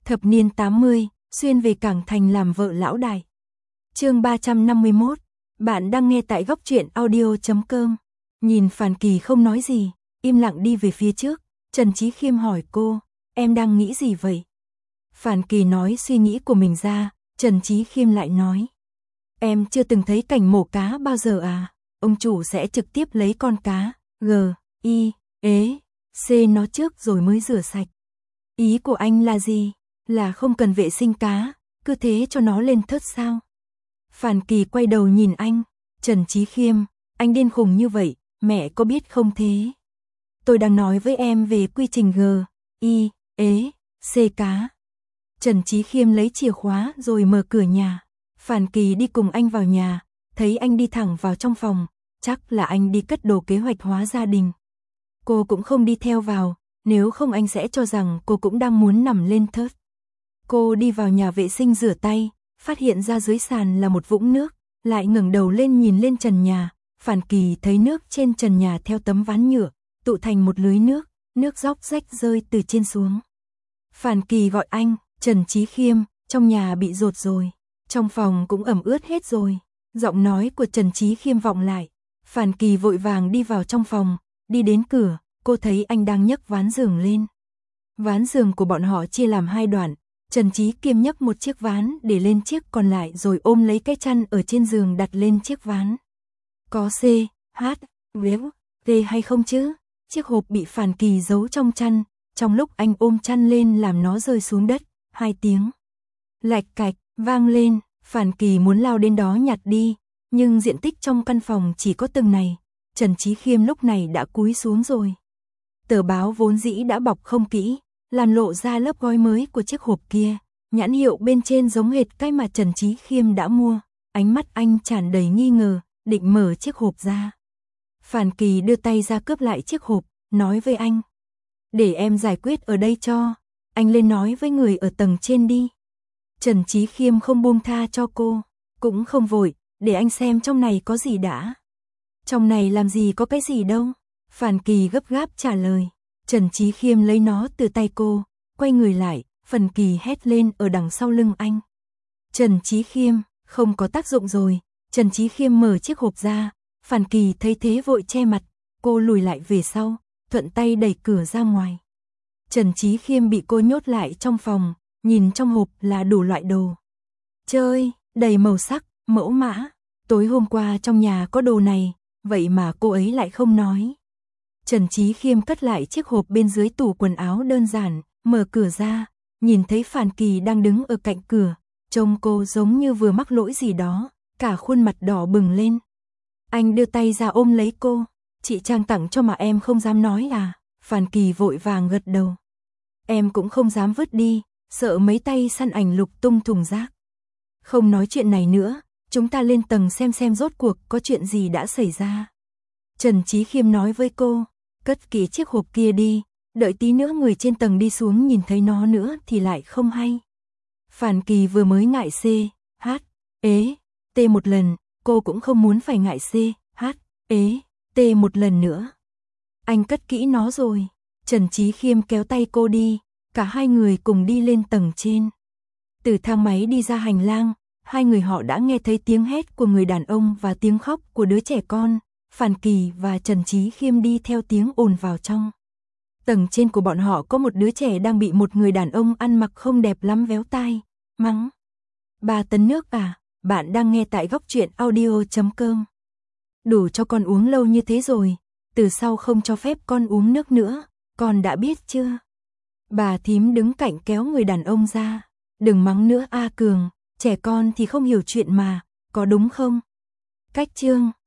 Thập niên 80, xuyên về Cảng Thành làm vợ lão đại. Chương 351. Bạn đang nghe tại góc truyện audio.com. Nhìn Phàn Kỳ không nói gì, im lặng đi về phía trước, Trần Chí Khiêm hỏi cô, em đang nghĩ gì vậy? Phàn Kỳ nói suy nghĩ của mình ra, Trần Chí Khiêm lại nói, em chưa từng thấy cảnh mổ cá bao giờ à? Ông chủ sẽ trực tiếp lấy con cá, C nó trước rồi mới rửa sạch. Ý của anh là gì? Là không cần vệ sinh cá, cứ thế cho nó lên thớt sao? Phàn Kỳ quay đầu nhìn anh, Trần Chí Khiêm, anh điên khùng như vậy, mẹ có biết không thế? Tôi đang nói với em về quy trình C cá. Trần Chí Khiêm lấy chìa khóa rồi mở cửa nhà. Phàn Kỳ đi cùng anh vào nhà, thấy anh đi thẳng vào trong phòng, chắc là anh đi cất đồ kế hoạch hóa gia đình. Cô cũng không đi theo vào, nếu không anh sẽ cho rằng cô cũng đang muốn nằm lên thớt. Cô đi vào nhà vệ sinh rửa tay, phát hiện ra dưới sàn là một vũng nước, lại ngẩng đầu lên nhìn lên trần nhà, Phàn Kỳ thấy nước trên trần nhà theo tấm ván nhựa, tụ thành một lưới nước, nước róc rách rơi từ trên xuống. Phàn Kỳ gọi anh, Trần Chí Khiêm, trong nhà bị dột rồi, trong phòng cũng ẩm ướt hết rồi. Giọng nói của Trần Chí Khiêm vọng lại, Phàn Kỳ vội vàng đi vào trong phòng, đi đến cửa, cô thấy anh đang nhấc ván giường lên. Ván giường của bọn họ chia làm hai đoạn, Trần Chí Khiêm nhấc một chiếc ván để lên chiếc còn lại rồi ôm lấy cái chăn ở trên giường đặt lên chiếc ván. Có T hay không chứ? Chiếc hộp bị Phàn Kỳ giấu trong chăn, trong lúc anh ôm chăn lên làm nó rơi xuống đất, 2 tiếng lạch cạch vang lên, Phàn Kỳ muốn lao đến đó nhặt đi, nhưng diện tích trong căn phòng chỉ có từng này, Trần Chí Khiêm lúc này đã cúi xuống rồi. Tờ báo vốn dĩ đã bọc không kỹ, làm lộ ra lớp gói mới của chiếc hộp kia, nhãn hiệu bên trên giống hệt cái mà Trần Chí Khiêm đã mua, ánh mắt anh tràn đầy nghi ngờ, định mở chiếc hộp ra. Phàn Kỳ đưa tay ra cướp lại chiếc hộp, nói với anh, để em giải quyết ở đây cho, anh lên nói với người ở tầng trên đi. Trần Chí Khiêm không buông tha cho cô, cũng không vội, để anh xem trong này có gì đã. Trong này làm gì có cái gì đâu, Phàn Kỳ gấp gáp trả lời. Trần Chí Khiêm lấy nó từ tay cô, quay người lại, Phàn Kỳ hét lên ở đằng sau lưng anh. Trần Chí Khiêm, không có tác dụng rồi, Trần Chí Khiêm mở chiếc hộp ra, Phàn Kỳ thấy thế vội che mặt, cô lùi lại về sau, thuận tay đẩy cửa ra ngoài. Trần Chí Khiêm bị cô nhốt lại trong phòng, nhìn trong hộp là đủ loại đồ chơi, đầy màu sắc, mẫu mã. Tối hôm qua trong nhà có đồ này, vậy mà cô ấy lại không nói. Trần Chí Khiêm cất lại chiếc hộp bên dưới tủ quần áo đơn giản, mở cửa ra, nhìn thấy Phàn Kỳ đang đứng ở cạnh cửa, trông cô giống như vừa mắc lỗi gì đó, cả khuôn mặt đỏ bừng lên. Anh đưa tay ra ôm lấy cô, chị Trang tặng cho mà em không dám nói à? Phàn Kỳ vội vàng gật đầu. Em cũng không dám vứt đi, sợ mấy tay săn ảnh lục tung thùng rác. Không nói chuyện này nữa, chúng ta lên tầng xem rốt cuộc có chuyện gì đã xảy ra. Trần Chí Khiêm nói với cô, cất kỹ chiếc hộp kia đi, đợi tí nữa người trên tầng đi xuống nhìn thấy nó nữa thì lại không hay. Phàn Kỳ vừa mới ngại T một lần, cô cũng không muốn phải ngại T một lần nữa. Anh cất kỹ nó rồi, Trần Chí Khiêm kéo tay cô đi, cả hai người cùng đi lên tầng trên. Từ thang máy đi ra hành lang, hai người họ đã nghe thấy tiếng hét của người đàn ông và tiếng khóc của đứa trẻ con. Phàn Kỳ và Trần Chí Khiêm đi theo tiếng ồn vào trong. Tầng trên của bọn họ có một đứa trẻ đang bị một người đàn ông ăn mặc không đẹp lắm véo tai, mắng. 3 tấn nước à, bạn đang nghe tại góc truyện audio.com. Đủ cho con uống lâu như thế rồi, từ sau không cho phép con uống nước nữa, con đã biết chưa? Bà thím đứng cạnh kéo người đàn ông ra, đừng mắng nữa A Cường, trẻ con thì không hiểu chuyện mà, có đúng không? Cách chương